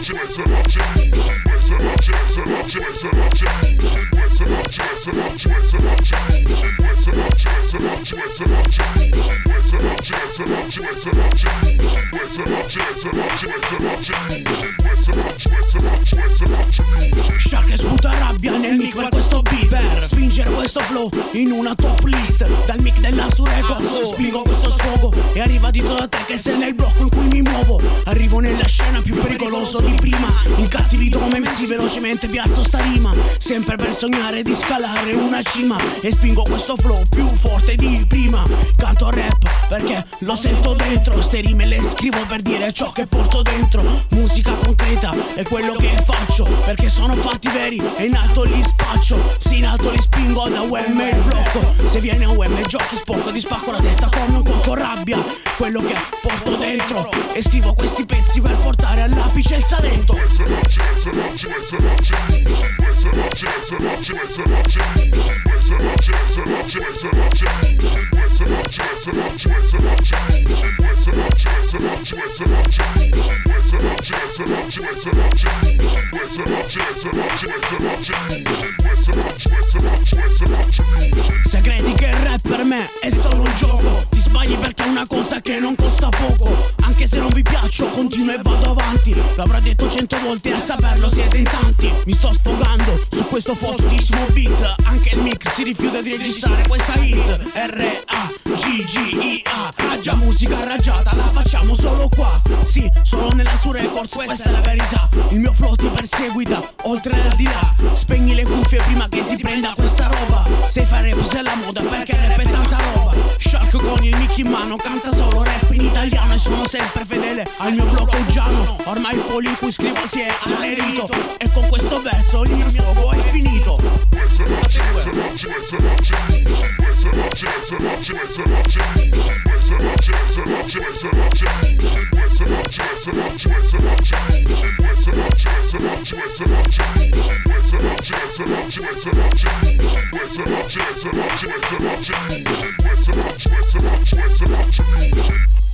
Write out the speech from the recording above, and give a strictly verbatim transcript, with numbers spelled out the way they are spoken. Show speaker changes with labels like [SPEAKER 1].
[SPEAKER 1] Shark sputa rabbia nel mic per questo beat, per spingere questo flow in una top list. Dal mic della Surecords spingo questo sfogo e arriva dietro da te che sei nel blocco in cui mi muovo. Arrivo nella scena più pericoloso di prima, incattivito come Messi velocemente piazzo sta rima, sempre per sognare di scalare una cima. E spingo questo flow più forte di prima. Canto rap perché lo sento dentro, ste rime le scrivo per dire ciò che porto dentro. Musica concreta è quello che faccio, perché sono fatti veri e in alto li spaccio. Sì, in alto li spingo da U M il blocco. Se viene a U M giochi sporco, ti spacco la testa come un cuoco. Rabbia, quello che porto dentro, e scrivo questi pezzi per portare all'apice il salento. Se credi che il rap per me è solo un gioco, ti sbagli perché è una cosa che non costa poco. Anche se non vi piaccio continuo e vado avanti, l'avrò detto cento volte, a saperlo siete in tanti. Mi sto sfogando su questo fottutissimo beat, anche il mix si rifiuta di registrare questa hit. R A G G I A, raggia musica raggiata, la facciamo solo qua. Sì, solo nella Surecords, questa è la verità. Il mio flow ti perseguita, oltre e al di là. Spegni le cuffie prima che ti prenda questa roba. Se fai rap sei la moda, perché rap è tanta roba. Shark con il mic in mano canta solo rap in italiano, e sono sempre fedele al mio blocco giano. Ormai il foglio in cui scrivo si è allerito, e con questo verso il mio sfogo è finito.
[SPEAKER 2] We're